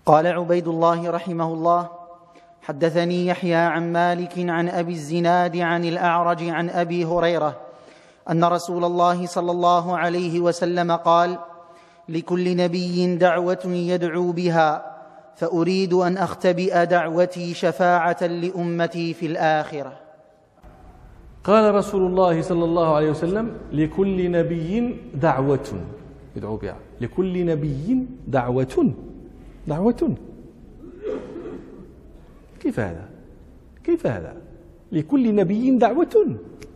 قال عبيد الله رحمه الله: حدثني يحيى عن مالك عن أبي الزناد عن الأعرج عن أبي هريرة أن رسول الله صلى الله عليه وسلم قال: لكل نبي دعوة يدعو بها، فأريد أن أختبئ دعوتي شفاعة لأمتي في الآخرة. قال رسول الله صلى الله عليه وسلم: لكل نبي دعوة يدعو بها. لكل نبي دعوة. كيف هذا؟ لكل نبي دعوة.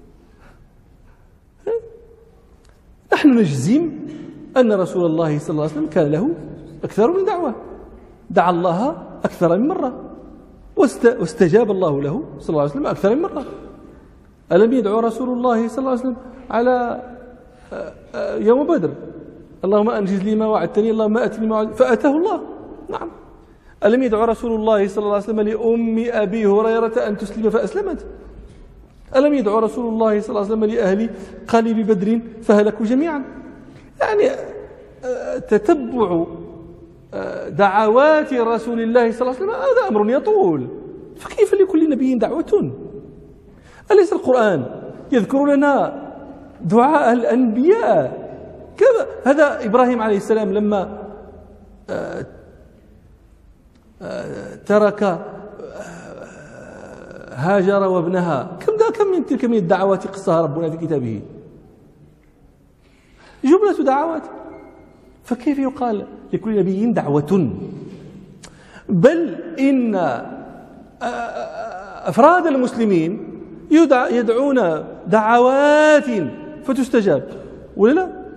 نحن نجزم أن رسول الله صلى الله عليه وسلم كان له أكثر من دعوة، دعا الله أكثر من مرة واستجاب الله له صلى الله عليه وسلم أكثر من مرة. ألم يدعو رسول الله صلى الله عليه وسلم على يوم بدر: اللهم أنجز لي ما وعدتني، اللهم أتني ما وعدتني، فأتاه الله. نعم. ألم يدعو رسول الله صلى الله عليه وسلم لأم أبي هريرة أن تسلم فأسلمت؟ ألم يدعو رسول الله صلى الله عليه وسلم لأهل قليب بدر فهلكوا جميعا؟ يعني تتبع دعوات رسول الله صلى الله عليه وسلم هذا أمر يطول، فكيف لكل نبي دعوة؟ أليس القرآن يذكر لنا دعاء الأنبياء كذا؟ هذا إبراهيم عليه السلام لما ترك هاجر وابنها، كم من تلك من الدعوات قصها ربنا في كتابه؟ جملة دعوات. فكيف يقال لكل نبي دعوة؟ بل إن أفراد المسلمين يدعون دعوات فتستجاب، ولا لا؟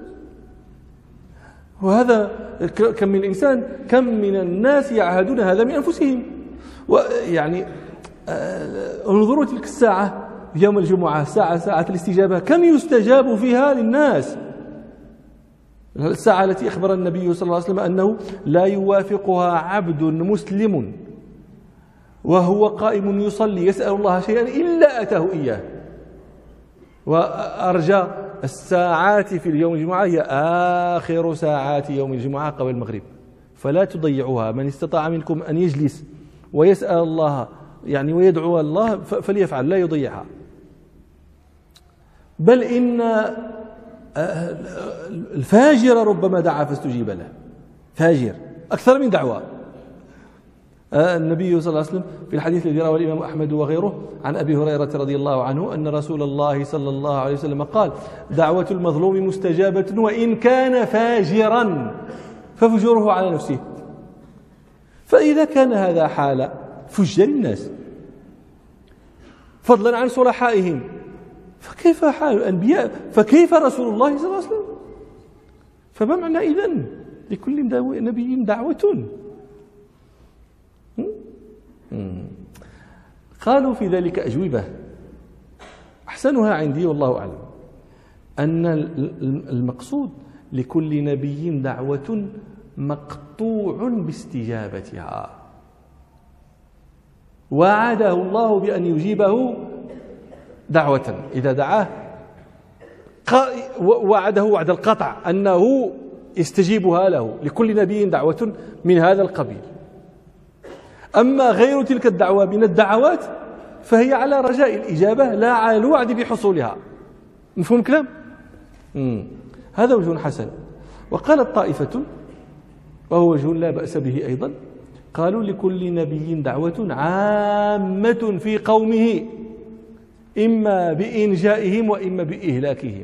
وهذا كم من إنسان، كم من الناس يعهدون هذا من أنفسهم. ويعني انظروا تلك الساعة يوم الجمعة، ساعة الاستجابة، كم يستجاب فيها للناس. الساعة التي أخبر النبي صلى الله عليه وسلم أنه لا يوافقها عبد مسلم وهو قائم يصلي يسأل الله شيئا إلا أتاه إياه. وأرجى الساعات في اليوم الجمعة هي آخر ساعات يوم الجمعة قبل المغرب، فلا تضيعوها. من استطاع منكم أن يجلس ويسأل الله يعني ويدعو الله فليفعل، لا يضيعها. بل إن الفاجر ربما دعا فاستجيب له، فاجر أكثر من دعوة. النبي صلى الله عليه وسلم في الحديث الذي رواه الإمام أحمد وغيره عن أبي هريرة رضي الله عنه أن رسول الله صلى الله عليه وسلم قال: دعوة المظلوم مستجابة وإن كان فاجرا ففجوره على نفسه. فإذا كان هذا حال فجار الناس فضلا عن صلحائهم، فكيف حال الأنبياء؟ فكيف رسول الله صلى الله عليه وسلم؟ فما معنى إذن لكل نبي دعوة؟ قالوا في ذلك أجوبة أحسنها عندي والله أعلم، أن المقصود لكل نبي دعوة مقطوع باستجابتها، وعده الله بأن يجيبه دعوة إذا دعاه، وعده وعد القطع أنه يستجيبها له. لكل نبي دعوة من هذا القبيل. أما غير تلك الدعوة من الدعوات فهي على رجاء الإجابة لا على الوعد بحصولها. مفهوم الكلام؟ هذا وجه حسن. وقالت طائفة وهو وجه لا بأس به أيضا، قالوا لكل نبي دعوة عامة في قومه إما بإنجائهم وإما بإهلاكهم.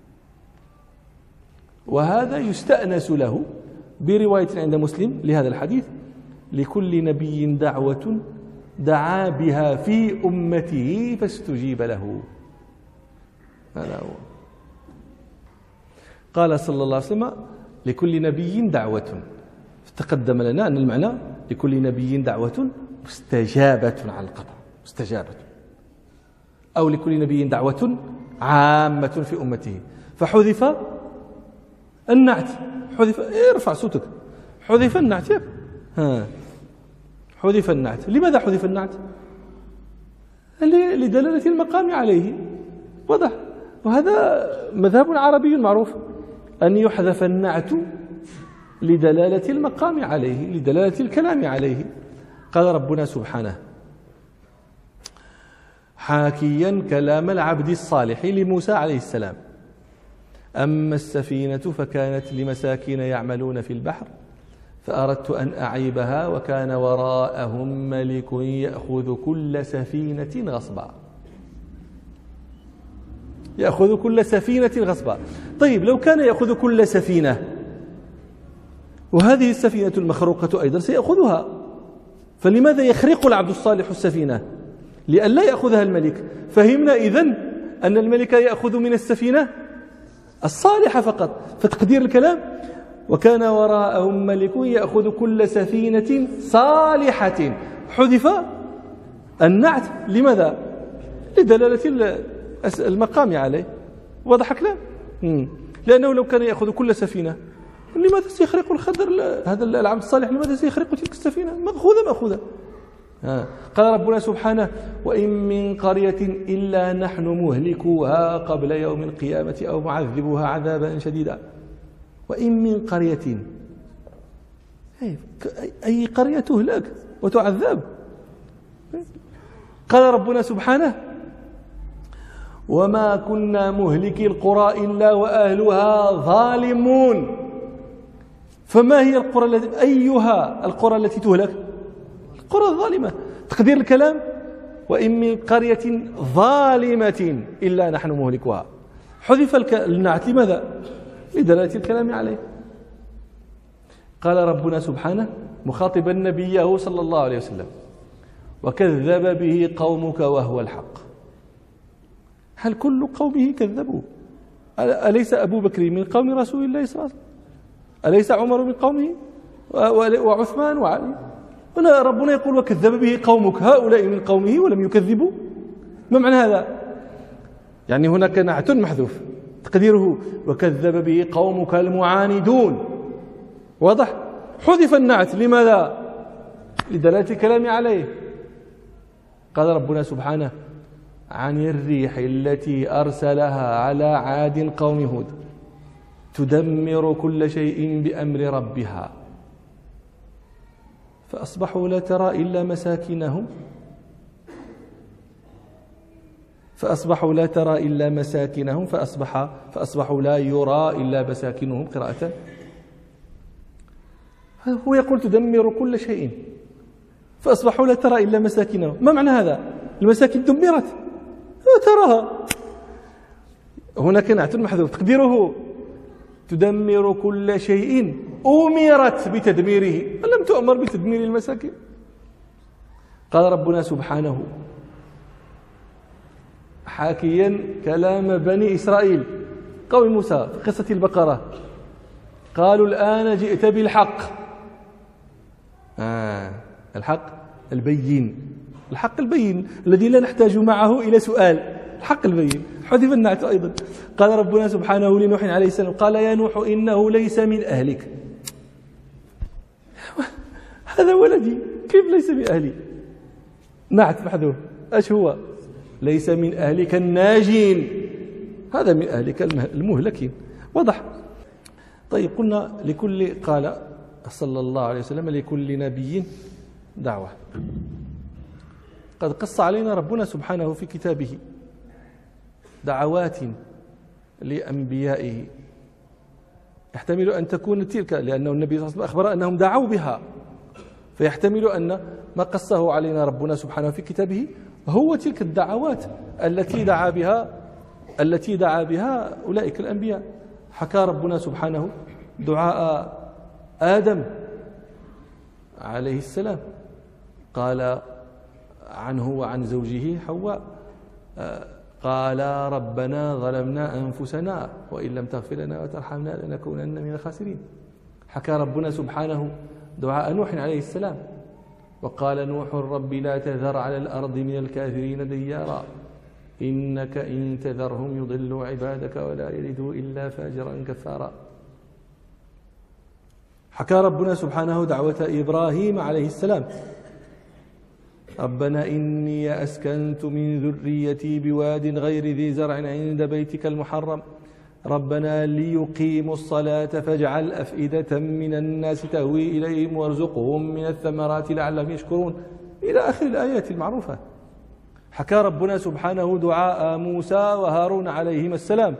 وهذا يستأنس له برواية عند مسلم لهذا الحديث: لكل نبي دعوة دعا بها في أمته فاستجيب له. هذا هو. قال صلى الله عليه وسلم: لكل نبي دعوة. تقدم لنا أن المعنى لكل نبي دعوة مستجابة على القطع، مستجابة، أو لكل نبي دعوة عامة في أمته. فحذف النعت، حذف، ارفع صوتك، حذف النعت. حذف النعت. لماذا حذف النعت؟ لدلالة المقام عليه، واضح. وهذا مذهب عربي معروف، أن يحذف النعت لدلالة المقام عليه، لدلالة الكلام عليه. قال ربنا سبحانه حاكيا كلام العبد الصالح لموسى عليه السلام: أما السفينة فكانت لمساكين يعملون في البحر فأردت أن أعيبها وكان وراءهم ملك يأخذ كل سفينة غصبا. يأخذ كل سفينة غصبا. طيب لو كان يأخذ كل سفينة وهذه السفينة المخروقة أيضا سيأخذها، فلماذا يخرق العبد الصالح السفينة؟ لئلا يأخذها الملك. فهمنا إذن أن الملك يأخذ من السفينة الصالحة فقط. فتقدير الكلام: وكان وراءهم ملك يأخذ كل سفينة صالحة. حذف النعت لماذا؟ لدلالة المقام عليه. واضح كلام؟ لأنه لو كان يأخذ كل سفينة لماذا سيخرق الخضر هذا العبد الصالح؟ لماذا سيخرق تلك السفينة؟ مأخوذة. قال ربنا سبحانه: وإن من قرية إلا نحن مهلكوها قبل يوم القيامة أو معذبوها عذابا شديدا. وإن من قرية، أي قرية تهلك وتعذب. قال ربنا سبحانه: وما كنا مهلكي القرى إلا وأهلها ظالمون. فما هي القرى أيها القرى التي تهلك؟ القرى الظالمة. تقدير الكلام: وإن من قرية ظالمة إلا نحن مهلكوها. حذف النعت لماذا؟ لدلالة الكلام عليه. قال ربنا سبحانه مخاطبا نبيه صلى الله عليه وسلم: وكذب به قومك وهو الحق. هل كل قومه كذبوا؟ أليس أبو بكر من قوم رسول الله صلى الله عليه وسلم؟ أليس عمر من قومه وعثمان وعلي؟ هنا ربنا يقول: وكذب به قومك. هؤلاء من قومه ولم يكذبوا. ما معنى هذا؟ يعني هناك نعت محذوف تقديره: وكذب به قومك المعاندون. واضح؟ حذف النعت لماذا؟ لدلالة الكلام عليه. قال ربنا سبحانه: عن الريح التي أرسلها على عاد قوم هود تدمر كل شيء بأمر ربها فأصبحوا لا ترى إلا مساكنهم فأصبحوا لا يرى إلا مساكنهم. قراءة هو يقول تدمر كل شيء فأصبحوا لا ترى إلا مساكنهم. ما معنى هذا؟ المساكن دمرت لا تراها. هناك نعت محذوف تقديره: تدمر كل شيء أمرت بتدميره. لم تؤمر بتدمير المساكن. قال ربنا سبحانه حاكيا كلام بني إسرائيل قوم موسى في قصة البقرة: قالوا الآن جئت بالحق. الحق البين الذي لا نحتاج معه إلى سؤال. الحق البين. حذف النعت أيضا. قال ربنا سبحانه لنوح عليه السلام: قال يا نوح إنه ليس من أهلك. هذا ولدي، كيف ليس من أهلي؟ نعت محذوف. ايش هو؟ ليس من أهلك الناجين، هذا من أهلك المهلكين. واضح؟ طيب قلنا قال صلى الله عليه وسلم: لكل نبي دعوة. قد قص علينا ربنا سبحانه في كتابه دعوات لأنبيائه يحتمل أن تكون تلك، لأنه النبي صلى الله عليه وسلم أخبر أنهم دعوا بها، فيحتمل أن ما قصه علينا ربنا سبحانه في كتابه هو تلك الدعوات التي دعا بها أولئك الأنبياء. حكى ربنا سبحانه دعاء آدم عليه السلام، قال عنه وعن زوجه حواء: قال ربنا ظلمنا أنفسنا وإن لم تغفر لنا وترحمنا لنكونن من الخاسرين. حكى ربنا سبحانه دعاء نوح عليه السلام، وقال نوح: رب لا تذر على الأرض من الكافرين ديارا إنك إن تذرهم يضلوا عبادك ولا يلدوا إلا فاجرا كفارا. حكى ربنا سبحانه دعوة إبراهيم عليه السلام: ربنا إني أسكنت من ذريتي بواد غير ذي زرع عند بيتك المحرم ربنا ليقيموا الصلاة فاجعل أفئدة من الناس تهوي إليهم وارزقهم من الثمرات لعلهم يشكرون إلى آخر الآيات المعروفة. حكى ربنا سبحانه دعاء موسى وهارون عليهما السلام: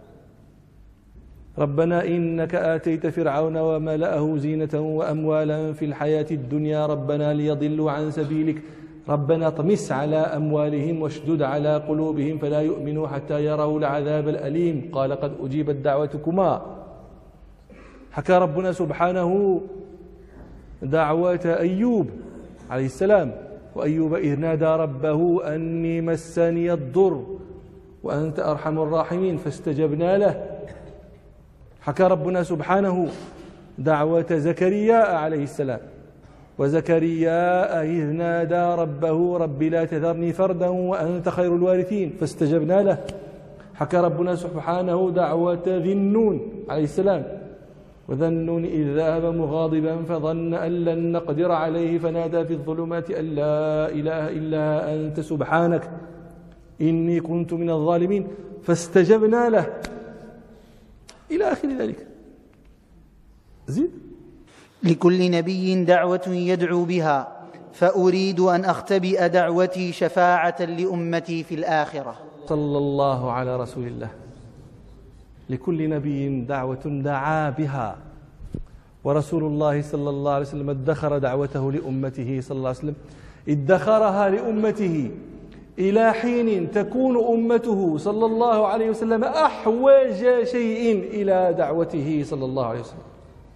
ربنا إنك آتيت فرعون وملأه زينة وأموالا في الحياة الدنيا ربنا ليضلوا عن سبيلك ربنا طمس على أموالهم واشدد على قلوبهم فلا يؤمنوا حتى يروا العذاب الأليم قال قد أجيبت دعوتكما. حكى ربنا سبحانه دعوة أيوب عليه السلام: وأيوب إذ نادى ربه أني مسني الضر وأنت أرحم الراحمين فاستجبنا له. حكى ربنا سبحانه دعوة زكريا عليه السلام: وزكريا إذ نادى ربه رب لا تذرني فردا وأنت خير الوارثين فاستجبنا له. حكى ربنا سبحانه دعوة ذي النون عليه السلام: وذا النون إذ ذهب مغاضبا فظن أن لن نقدر عليه فنادى في الظلمات أن لا إله إلا أنت سبحانك إني كنت من الظالمين فاستجبنا له إلى آخر ذلك. زيد. لكل نبي دعوة يدعو بها فأريد أن أختبئ دعوتي شفاعة لأمتي في الآخرة. صلى الله على رسول الله. لكل نبي دعوة دعا بها، ورسول الله صلى الله عليه وسلم ادخر دعوته لأمته صلى الله عليه وسلم، ادخرها لأمته إلى حين تكون أمته صلى الله عليه وسلم أحوج شيء إلى دعوته صلى الله عليه وسلم.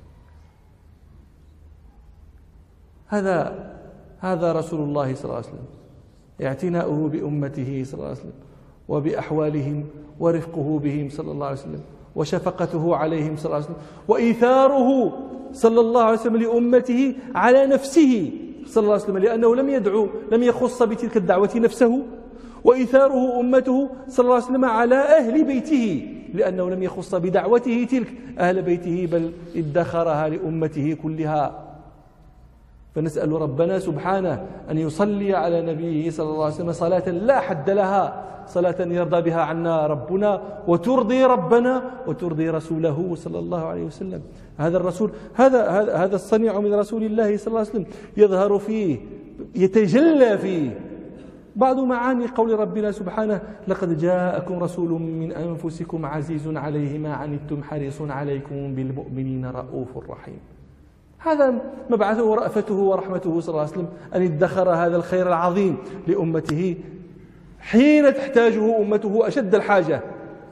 هذا رسول الله صلى الله عليه وسلم، اعتناؤه بأمته صلى الله عليه وسلم وبأحوالهم ورفقه بهم صلى الله عليه وسلم وشفقته عليهم صلى الله عليه وسلم وإيثاره صلى الله عليه وسلم لأمته على نفسه صلى الله عليه وسلم، لأنه لم يخص بتلك الدعوة نفسه، وإيثاره أمته صلى الله عليه وسلم على أهل بيته لأنه لم يخص بدعوته تلك أهل بيته بل ادخرها لأمته كلها. فنسأل ربنا سبحانه أن يصلي على نبيه صلى الله عليه وسلم صلاة لا حد لها، صلاة يرضى بها عنا ربنا وترضي ربنا وترضي رسوله صلى الله عليه وسلم. هذا الرسول هذا الصنيع من رسول الله صلى الله عليه وسلم يظهر فيه يتجلى فيه بعض معاني قول ربنا سبحانه: لقد جاءكم رسول من أنفسكم عزيز عليه ما عنتم حريص عليكم بالمؤمنين رؤوف رحيم. هذا مبعثه ورأفته ورحمته صلى الله عليه وسلم أن ادخر هذا الخير العظيم لأمته حين تحتاجه أمته أشد الحاجة.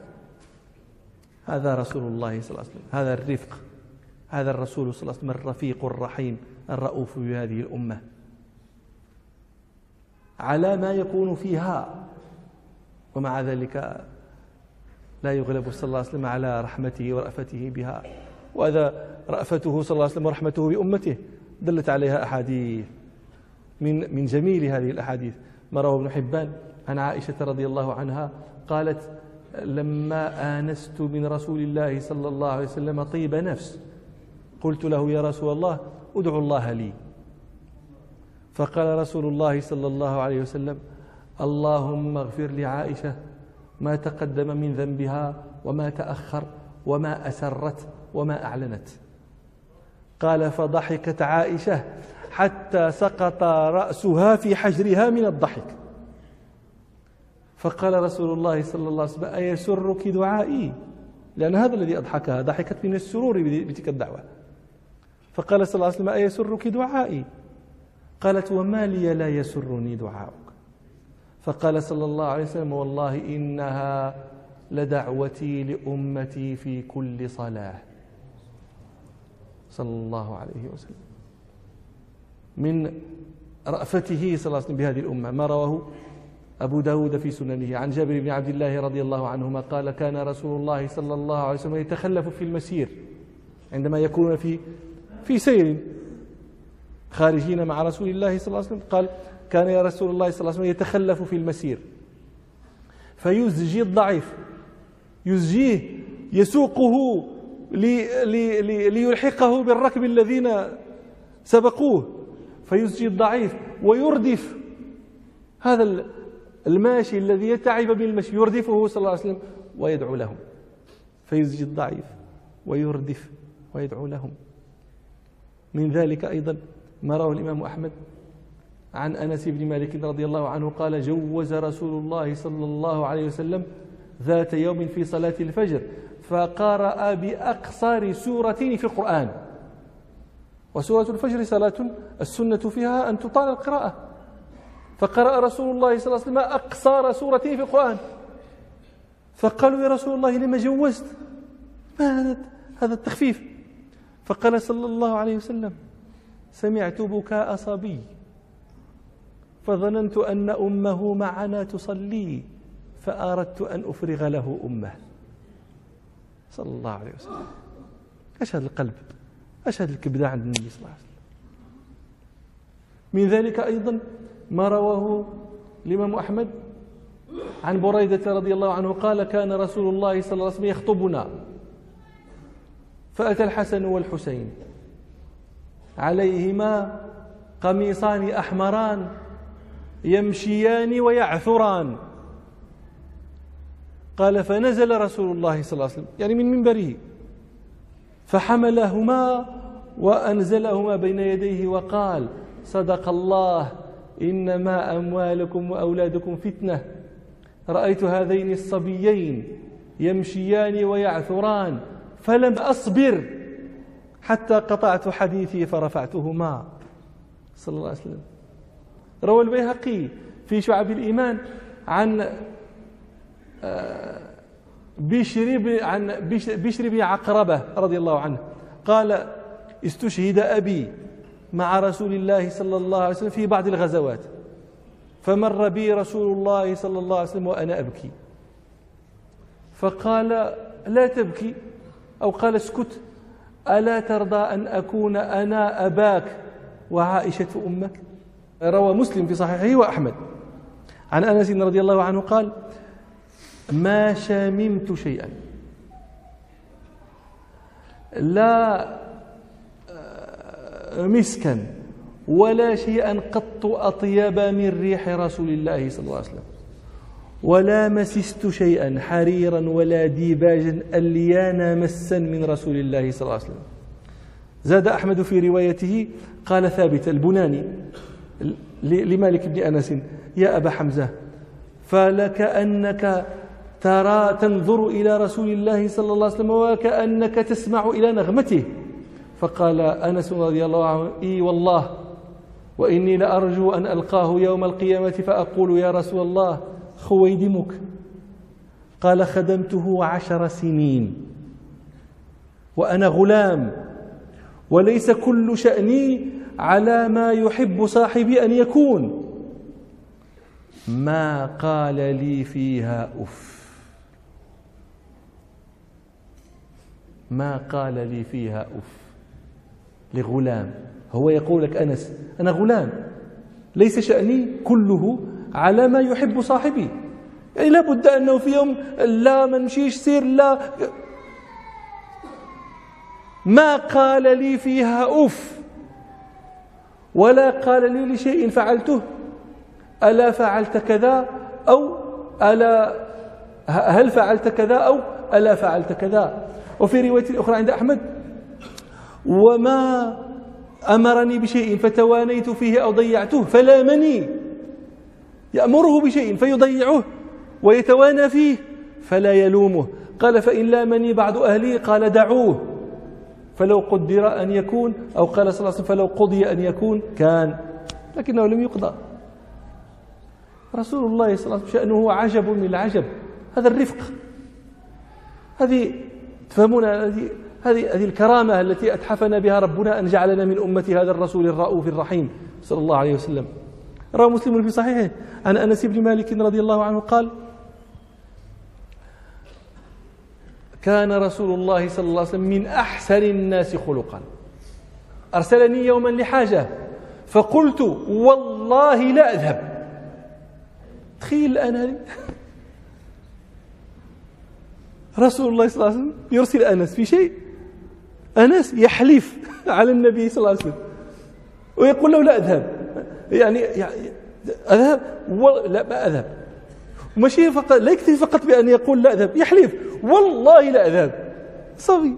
هذا رسول الله صلى الله عليه وسلم، هذا الرفق، هذا الرسول صلى الله عليه وسلم الرفيق الرحيم الرؤوف بهذه الأمة على ما يكون فيها، ومع ذلك لا يغلب صلى الله عليه وسلم على رحمته ورأفته بها. وهذا رأفته صلى الله عليه وسلم ورحمته بأمته دلت عليها أحاديث. من جميل هذه الأحاديث ما رواه ابن حبان عن عائشة رضي الله عنها قالت: لما آنست من رسول الله صلى الله عليه وسلم طيب نفس قلت له: يا رسول الله ادعو الله لي. فقال رسول الله صلى الله عليه وسلم: اللهم اغفر لعائشة ما تقدم من ذنبها وما تأخر وما أسرت وما أعلنت. قال: فضحكت عائشة حتى سقط رأسها في حجرها من الضحك. فقال رسول الله صلى الله عليه وسلم: أيسرك دعائي؟ لأن هذا الذي أضحكها، ضحكت من السرور بتلك الدعوة. فقال صلى الله عليه وسلم: أيسرك دعائي؟ قالت: وما لي لا يسرني دعاؤك؟ فقال صلى الله عليه وسلم: والله إنها لدعوتي لأمتي في كل صلاة. صلى الله عليه وسلم. من رأفته صلى الله عليه وسلم بهذه الأمة ما رواه أبو داود في سننه عن جابر بن عبد الله رضي الله عنهما قال: كان رسول الله صلى الله عليه وسلم يتخلف في المسير عندما يكون في سير خارجين مع رسول الله صلى الله عليه وسلم. قال: كان يا رسول الله صلى الله عليه وسلم يتخلف في المسير فيزجي الضعيف، يزجيه يسوقه ليلحقه بالركب الذين سبقوه، فيزجي الضعيف ويردف هذا الماشي الذي يتعب بالمشي، يردفه صلى الله عليه وسلم ويدعو لهم. فيزجي الضعيف ويردف ويدعو لهم. من ذلك أيضا ما رواه الإمام أحمد عن أنس بن مالك رضي الله عنه قال: جوز رسول الله صلى الله عليه وسلم ذات يوم في صلاة الفجر فقرأ بأقصر سورتين في القرآن. وسورة الفجر صلاة السنة فيها أن تطال القراءة، فقرأ رسول الله صلى الله عليه وسلم أقصر سورتين في القرآن. فقالوا: يا رسول الله لما جوزت؟ ما هذا التخفيف؟ فقال صلى الله عليه وسلم: سمعت بكاء صبي فظننت أن أمه معنا تصلي فأردت أن أفرغ له أمه. صلى الله عليه وسلم. ايش هذا القلب، ايش هذا الكبدة عند النبي صلى الله عليه وسلم. من ذلك أيضا ما رواه الإمام أحمد عن بريدة رضي الله عنه قال: كان رسول الله صلى الله عليه وسلم يخطبنا فأتى الحسن والحسين عليهما قميصان أحمران يمشيان ويعثران. قال: فنزل رسول الله صلى الله عليه وسلم يعني من منبره فحملهما وأنزلهما بين يديه وقال: صدق الله، إنما أموالكم وأولادكم فتنة. رأيت هذين الصبيين يمشيان ويعثران فلم أصبر حتى قطعت حديثي فرفعتهما. صلى الله عليه وسلم. روى البيهقي في شعب الإيمان عن بشر بن عقربة رضي الله عنه قال: استشهد أبي مع رسول الله صلى الله عليه وسلم في بعض الغزوات، فمر بي رسول الله صلى الله عليه وسلم وأنا أبكي، فقال: لا تبكي، أو قال: اسكت، ألا ترضى أن أكون أنا أباك وعائشة أمك؟ روى مسلم في صحيحه وأحمد عن أنس رضي الله عنه قال: ما شممت شيئا لا مسكا ولا شيئا قط أطيب من ريح رسول الله صلى الله عليه وسلم، ولا مسست شيئا حريرا ولا ديباجا أليان مسا من رسول الله صلى الله عليه وسلم. زاد أحمد في روايته قال ثابت البناني لمالك بن أنس: يا أبا حمزة، فلك أنك ترى تنظر إلى رسول الله صلى الله عليه وسلم وكأنك تسمع إلى نغمته. فقال أنس رضي الله عنه: إي والله، وإني لأرجو أن ألقاه يوم القيامة فأقول: يا رسول الله خويدمك. قال: خدمته 10 سنين وأنا غلام، وليس كل شأني على ما يحب صاحبي أن يكون. ما قال لي فيها أف، ما قال لي فيها أف لغلام. هو يقول لك أنس أنا غلام، ليس شأني كله على ما يحب صاحبي، يعني لابد أنه في يوم لا ما نمشيش سير لا، ما قال لي فيها أف ولا قال لي لشيء فعلته ألا فعلت كذا أو ألا هل فعلت كذا أو ألا فعلت كذا. وفي رواية أخرى عند أحمد: وما أمرني بشيء فتوانيت فيه أو ضيعته فلامني. يأمره بشيء فيضيعه ويتوانى فيه فلا يلومه. قال: فإن لامني بعض أهلي قال: دعوه، فلو قدر أن يكون، أو قال صلى الله عليه وسلم: فلو قضي أن يكون كان، لكنه لم يقضى. رسول الله صلى الله عليه وسلم شأنه عجب من العجب. هذا الرفق، هذه تفهمون، هذه الكرامة التي أتحفنا بها ربنا أن جعلنا من أمة هذا الرسول الرؤوف الرحيم صلى الله عليه وسلم. روى مسلم في صحيحه عن أنس بن مالك رضي الله عنه قال: كان رسول الله صلى الله عليه وسلم من أحسن الناس خلقا، أرسلني يوما لحاجة فقلت: والله لا أذهب. تخيل الآن هذه رسول الله صلى الله عليه وسلم يرسل أنس في شيء، أنس يحلف على النبي صلى الله عليه وسلم ويقول له: لا أذهب، يعني أذهب لا ما أذهب. ماشي فقط، لا يكتفي فقط بأن يقول لا أذهب، يحلف والله لا أذهب. صبي.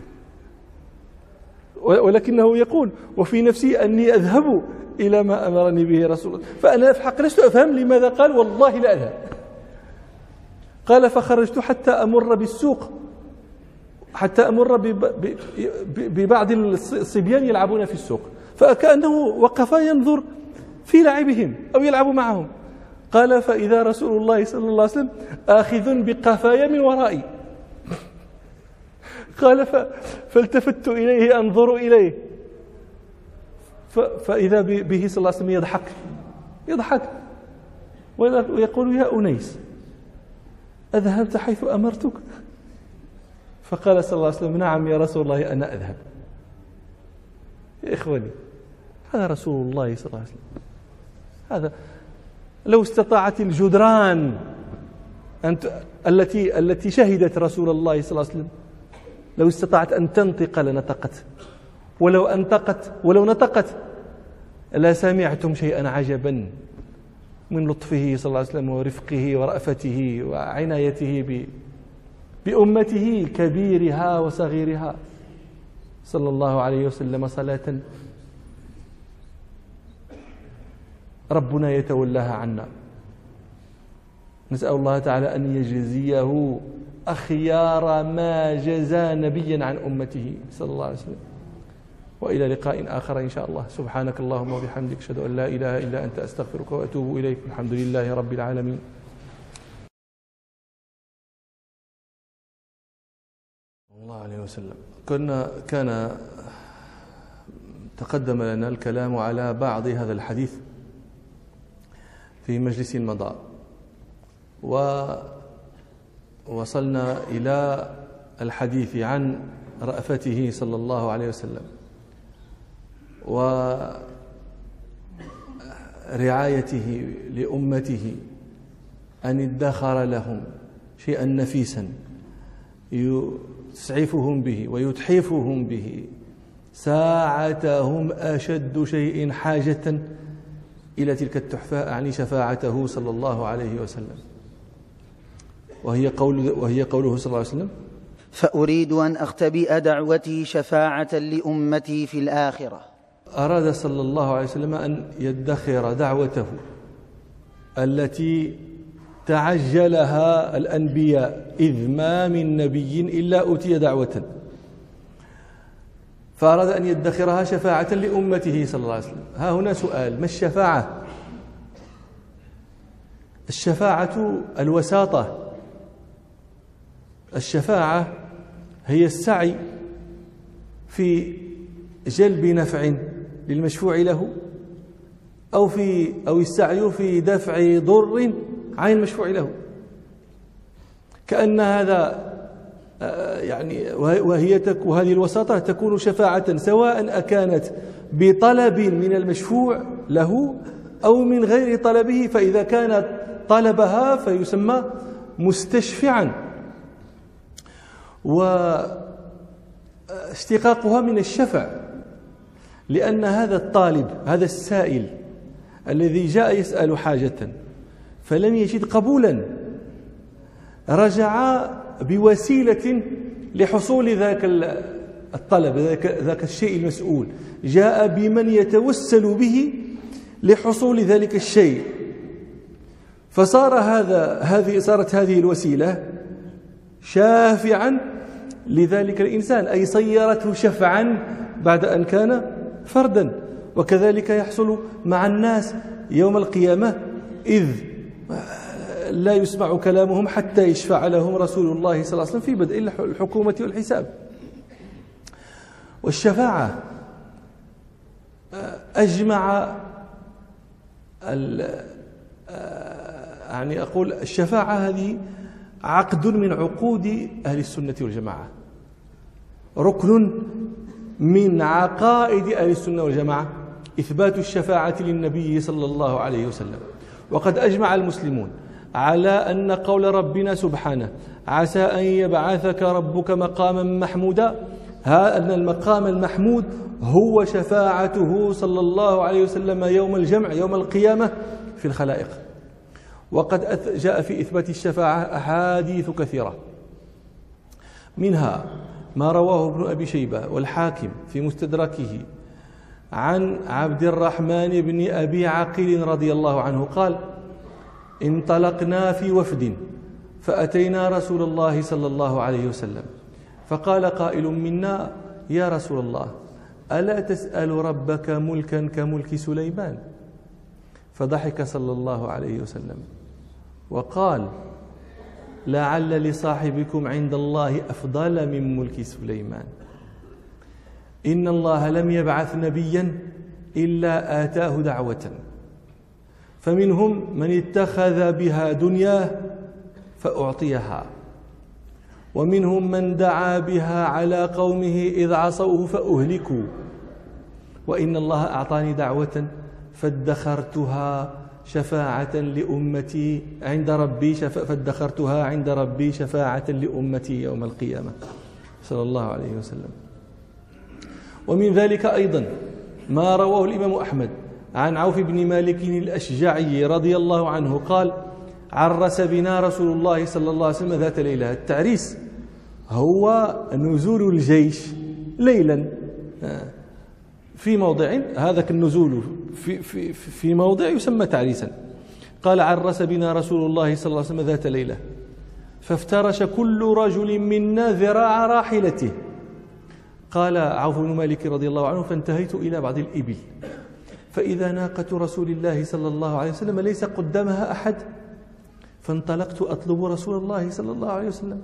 ولكنه يقول وفي نفسي أني أذهب إلى ما أمرني به رسول الله. فأنا في حق لست أفهم لماذا قال والله لا أذهب. قال فخرجت حتى أمر بالسوق، حتى أمر ببعض الصبيان يلعبون في السوق، فكأنه وقف ينظر في لعبهم أو يلعب معهم. قال فإذا رسول الله صلى الله عليه وسلم آخذ بقفايا من ورائي. قال فالتفت إليه أنظر إليه فإذا به صلى الله عليه وسلم يضحك ويقول يا أنيس أذهبت حيث أمرتك؟ فقال صلى الله عليه وسلم نعم يا رسول الله أنا أذهب. يا إخواني هذا رسول الله صلى الله عليه وسلم. هذا لو استطاعت الجدران التي شهدت رسول الله صلى الله عليه وسلم لو استطاعت أن تنطق لنطقت، ولو نطقت لسمعتم شيئا عجبا من لطفه صلى الله عليه وسلم ورفقه ورأفته وعنايته بأمته كبيرها وصغيرها صلى الله عليه وسلم صلاة ربنا يتولاها عنا. نسأل الله تعالى أن يجزيه أخيار ما جزى نبيا عن أمته صلى الله عليه وسلم. وإلى لقاء آخر إن شاء الله. سبحانك اللهم وبحمدك أشهد أن لا إله إلا أنت أستغفرك وأتوب إليك. الحمد لله رب العالمين. الله عليه وسلم. كان تقدم لنا الكلام على بعض هذا الحديث في مجلس مضى، ووصلنا إلى الحديث عن رأفته صلى الله عليه وسلم ورعايته لأمته، أن ادخر لهم شيئا نفيسا يسعفهم به ويتحفهم به ساعتهم أشد شيء حاجة إلى تلك التحفة، أعني شفاعته صلى الله عليه وسلم، وهي قوله صلى الله عليه وسلم فأريد أن أختبئ دعوتي شفاعة لأمتي في الآخرة. أراد صلى الله عليه وسلم أن يدخر دعوته التي تعجلها الأنبياء، إذ ما من نبي إلا أوتي دعوة، فأراد أن يدخرها شفاعة لأمته صلى الله عليه وسلم. ها هنا سؤال: ما الشفاعة؟ الشفاعة الوساطة. الشفاعة هي السعي في جلب نفع للمشفوع له، أو السعي في دفع ضر عن المشفوع له، كأن هذا يعني وهذه الوساطة تكون شفاعة سواء أكانت بطلب من المشفوع له أو من غير طلبه، فإذا كان طلبها فيسمى مستشفعا، واشتقاقها من الشفع، لأن هذا الطالب، هذا السائل الذي جاء يسأل حاجة فلم يجد قبولا، رجع بوسيلة لحصول ذاك الطلب، ذاك الشيء المسؤول، جاء بمن يتوسل به لحصول ذلك الشيء، صارت هذه الوسيلة شافعا لذلك الإنسان، أي صيرته شفعا بعد أن كان فردا. وكذلك يحصل مع الناس يوم القيامة، إذ لا يسمع كلامهم حتى يشفع لهم رسول الله صلى الله عليه وسلم في بدء الحكومة والحساب. والشفاعة أجمع يعني أقول الشفاعة هذه عقد من عقود أهل السنة والجماعة، ركن من عقائد أهل السنة والجماعة، إثبات الشفاعة للنبي صلى الله عليه وسلم. وقد أجمع المسلمون على أن قول ربنا سبحانه: عسى أن يبعثك ربك مقاما محمودا، أن المقام المحمود هو شفاعته صلى الله عليه وسلم يوم الجمع، يوم القيامة في الخلائق. وقد جاء في إثبات الشفاعة أحاديث كثيرة، منها ما رواه ابن أبي شيبة والحاكم في مستدركه عن عبد الرحمن بن أبي عقيل رضي الله عنه قال: انطلقنا في وفد فأتينا رسول الله صلى الله عليه وسلم، فقال قائل منا: يا رسول الله، ألا تسأل ربك ملكا كملك سليمان؟ فضحك صلى الله عليه وسلم وقال: لعل لصاحبكم عند الله أفضل من ملك سليمان. إن الله لم يبعث نبيا إلا آتاه دعوة، فمنهم من اتخذ بها دنياه فأعطيها، ومنهم من دعا بها على قومه إذ عصوه فأهلكوا، وإن الله أعطاني دعوة فادخرتها شفاعة لأمتي عند ربي شفاعة لأمتي يوم القيامة، صلى الله عليه وسلم. ومن ذلك أيضا ما رواه الإمام أحمد عن عوف بن مالك الأشجعي رضي الله عنه قال: عرس بنا رسول الله صلى الله عليه وسلم ذات ليلة. التعريس هو نزول الجيش ليلا في موضع، هذاك النزول في موضع يسمى تعريسا. قال: عرس بنا رسول الله صلى الله عليه وسلم ذات ليلة، فافترش كل رجل منا ذراع راحلته. قال عوف بن مالك رضي الله عنه: فانتهيت إلى بعض الإبل، فإذا ناقة رسول الله صلى الله عليه وسلم ليس قدامها أحد، فانطلقت أطلب رسول الله صلى الله عليه وسلم،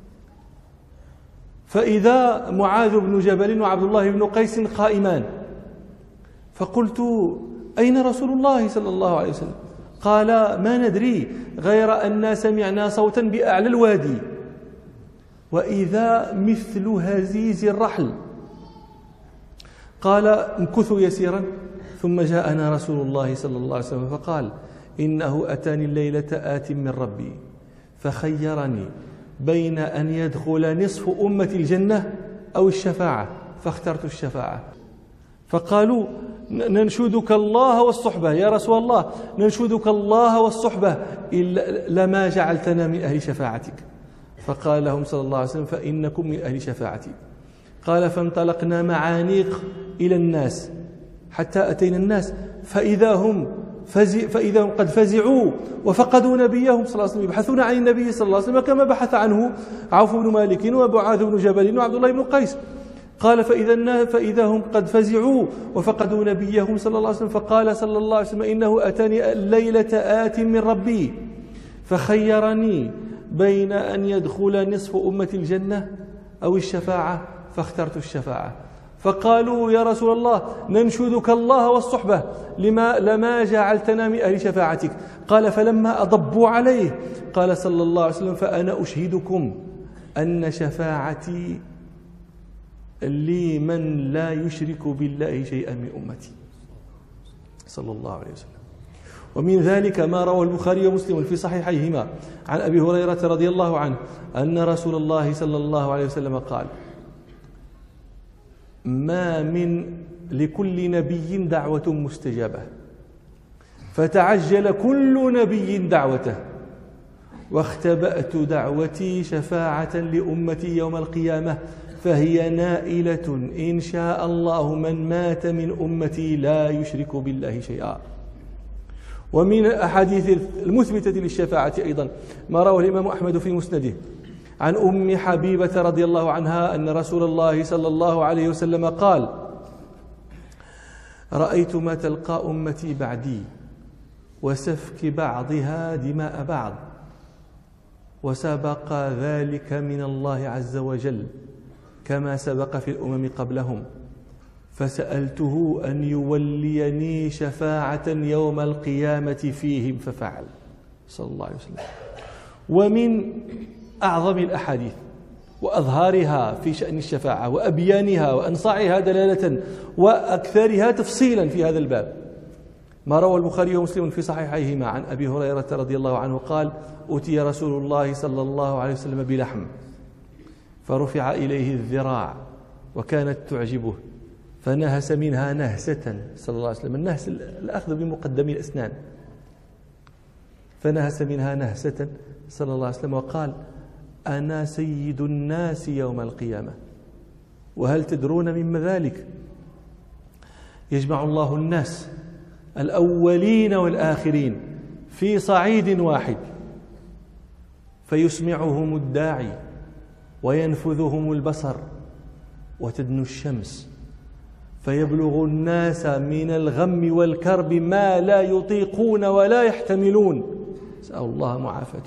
فإذا معاذ بن جبل وعبد الله بن قيس قائمان، فقلت: أين رسول الله صلى الله عليه وسلم؟ قال: ما ندري، غير أن سمعنا صوتا بأعلى الوادي، وإذا مثل هزيز الرحل. قال: امكثوا يسيرا، ثم جاءنا رسول الله صلى الله عليه وسلم فقال: إنه أتاني الليلة آت من ربي فخيرني بين أن يدخل نصف أمة الجنة أو الشفاعة، فاخترت الشفاعة. فقالوا: ننشدك الله والصحبة يا رسول الله، ننشدك الله والصحبة لما جعلتنا من أهل شفاعتك. فقال لهم صلى الله عليه وسلم: فإنكم من أهل شفاعتي. قال: فانطلقنا معانيق إلى الناس حتى أتينا الناس، فإذا هم قد فزعوا وفقدوا نبيهم صلى الله عليه وسلم، يبحثون عن النبي صلى الله عليه وسلم كما بحث عنه عوف بن مالك ومعاذ بن جبل وعبد الله بن قيس. قال: فإذا هم قد فزعوا وفقدوا نبيهم صلى الله عليه وسلم، فقال صلى الله عليه وسلم: إنه أتاني الليلة آت من ربي فخيرني بين أن يدخل نصف أمة الجنة أو الشفاعة، فاخترت الشفاعة. فقالوا: يا رسول الله، ننشدك الله والصحبة لما جعلتنا من أهل شفاعتك. قال: فلما أضبوا عليه قال صلى الله عليه وسلم: فأنا أشهدكم أن شفاعتي لمن لا يشرك بالله شيئا من أمتي، صلى الله عليه وسلم. ومن ذلك ما روى البخاري ومسلم في صحيحيهما عن أبي هريرة رضي الله عنه أن رسول الله صلى الله عليه وسلم قال: ما من لكل نبي دعوة مستجابة، فتعجل كل نبي دعوته، واختبأت دعوتي شفاعة لأمتي يوم القيامة، فهي نائلة إن شاء الله من مات من أمتي لا يشرك بالله شيئا. ومن الأحاديث المثبتة للشفاعة أيضا ما رواه الإمام أحمد في مسنده عن أم حبيبة رضي الله عنها أن رسول الله صلى الله عليه وسلم قال: رأيت ما تلقى أمتي بعدي وسفك بعضها دماء بعض، وسبق ذلك من الله عز وجل كما سبق في الأمم قبلهم، فسألته أن يوليني شفاعة يوم القيامة فيهم ففعل، صلى الله عليه وسلم. ومن أعظم الأحاديث وأظهارها في شأن الشفاعة وأبيانها وأنصعها دلالة وأكثرها تفصيلا في هذا الباب ما روى البخاري ومسلم في صحيحيهما عن أبي هريرة رضي الله عنه قال: أتي رسول الله صلى الله عليه وسلم بلحم، فرفع إليه الذراع وكانت تعجبه، فنهس منها نهسة، صلى الله عليه وسلم. النهس الأخذ بمقدم الأسنان. فنهس منها نهسة صلى الله عليه وسلم وقال: أنا سيد الناس يوم القيامة. وهل تدرون مما ذلك؟ يجمع الله الناس الأولين والآخرين في صعيد واحد، فيسمعهم الداعي وينفذهم البصر، وتدنو الشمس فيبلغ الناس من الغم والكرب ما لا يطيقون ولا يحتملون، نسأل الله معافاته.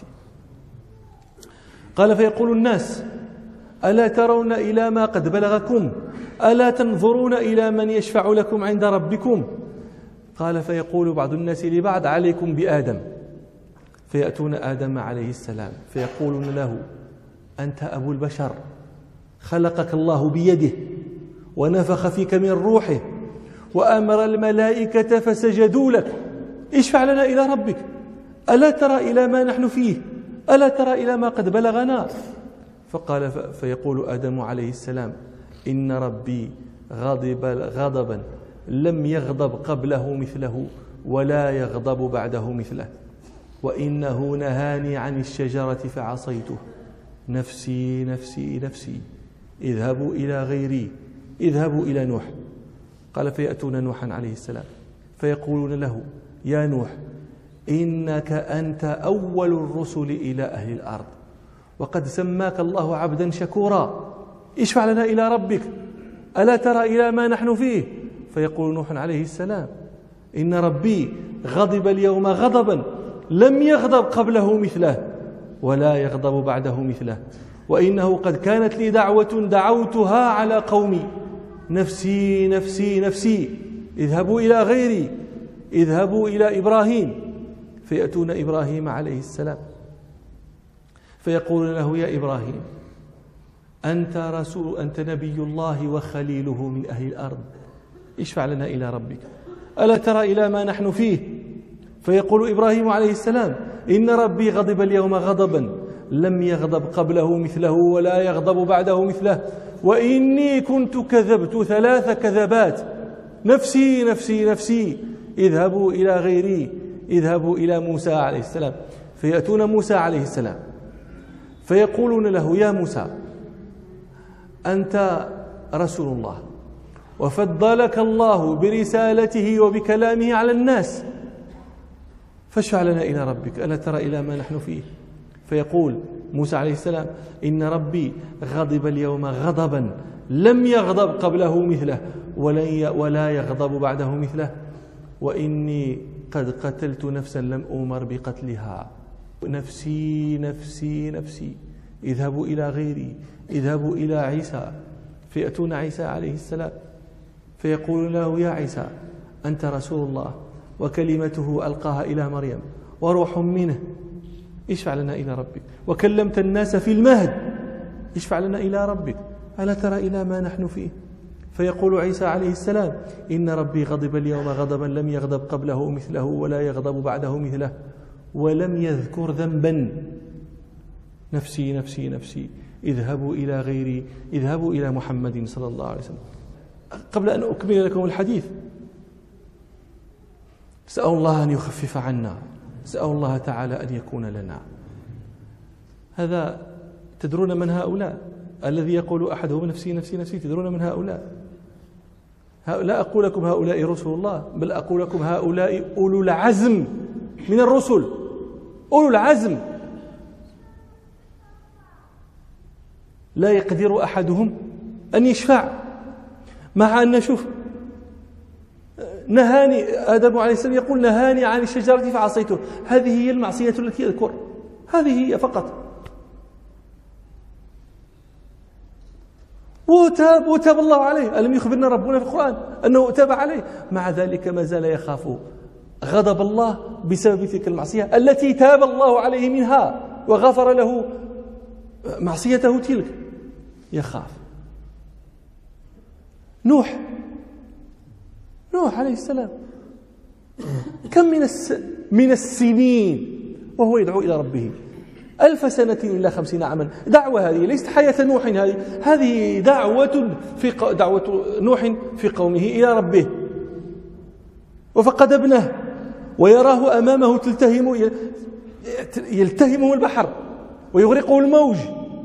قال فيقول الناس ألا ترون إلى ما قد بلغكم؟ ألا تنظرون إلى من يشفع لكم عند ربكم؟ قال فيقول بعض الناس لبعض عليكم بآدم، فيأتون آدم عليه السلام فيقولون له أنت أبو البشر، خلقك الله بيده ونفخ فيك من روحه وأمر الملائكة فسجدوا لك، اشفع لنا إلى ربك، ألا ترى إلى ما نحن فيه؟ ألا ترى إلى ما قد بلغنا؟ فيقول آدم عليه السلام إن ربي غضب غضبا لم يغضب قبله مثله ولا يغضب بعده مثله، وإنه نهاني عن الشجرة فعصيته، نفسي نفسي نفسي، اذهبوا إلى غيري، اذهبوا إلى نوح. قال فيأتون نوحا عليه السلام فيقولون له يا نوح إنك أنت أول الرسل إلى أهل الأرض، وقد سماك الله عبدا شكورا، اشفع لنا إلى ربك، ألا ترى إلى ما نحن فيه؟ فيقول نوح عليه السلام إن ربي غضب اليوم غضبا لم يغضب قبله مثله ولا يغضب بعده مثله، وإنه قد كانت لي دعوة دعوتها على قومي، نفسي نفسي نفسي، اذهبوا إلى غيري، اذهبوا إلى إبراهيم. فيأتون إبراهيم عليه السلام فيقول له يا إبراهيم أنت نبي الله وخليله من أهل الأرض، اشفع لنا إلى ربك، ألا ترى إلى ما نحن فيه؟ فيقول إبراهيم عليه السلام إن ربي غضب اليوم غضبا لم يغضب قبله مثله ولا يغضب بعده مثله، وإني كنت كذبت 3 كذبات، نفسي نفسي نفسي، اذهبوا إلى غيري، اذهبوا إلى موسى عليه السلام. فيأتون موسى عليه السلام فيقولون له يا موسى أنت رسول الله وفضلك الله برسالته وبكلامه على الناس، فاشفع لنا إلى ربك، ألا ترى إلى ما نحن فيه؟ فيقول موسى عليه السلام إن ربي غضب اليوم غضبا لم يغضب قبله مثله ولا يغضب بعده مثله، وإني قد قتلت نفسا لم أؤمر بقتلها، نفسي نفسي نفسي، اذهبوا إلى غيري، اذهبوا إلى عيسى. فيأتون عيسى عليه السلام فيقول له يا عيسى أنت رسول الله وكلمته ألقاها إلى مريم وروح منه، اشفع لنا إلى ربك، وكلمت الناس في المهد، اشفع لنا إلى ربك، ألا ترى إلى ما نحن فيه؟ فيقول عيسى عليه السلام إن ربي غضب اليوم غضبا لم يغضب قبله مثله ولا يغضب بعده مثله، ولم يذكر ذنبا، نفسي نفسي نفسي، اذهبوا إلى غيري، اذهبوا إلى محمد صلى الله عليه وسلم. قبل أن أكمل لكم الحديث أسأل الله أن يخفف عنا، أسأل الله تعالى أن يكون لنا. هذا تدرون من هؤلاء؟ الذي يقول أحدهم نفسي نفسي نفسي، تدرون من هؤلاء؟ لا أقول لكم هؤلاء رسل الله، بل أقول لكم هؤلاء أولو العزم من الرسل، أولو العزم. لا يقدر أحدهم أن يشفع، مع أن نشوف نهاني آدم عليه السلام، يقول نهاني عن الشجرة فعصيته، هذه هي المعصية التي يذكر، هذه هي فقط. وتاب الله عليه، ألم يخبرنا ربنا في القرآن أنه تاب عليه؟ مع ذلك ما زال يخاف غضب الله بسبب تلك المعصية التي تاب الله عليه منها وغفر له معصيته تلك، يخاف. نوح عليه السلام كم من السنين وهو يدعو إلى ربه، 1000 سنة إلا 50 عاما. دعوة هذه ليست حياة نوح، هذه دعوة نوح في قومه إلى ربه، وفقد ابنه ويراه أمامه يلتهمه البحر ويغرقه الموج،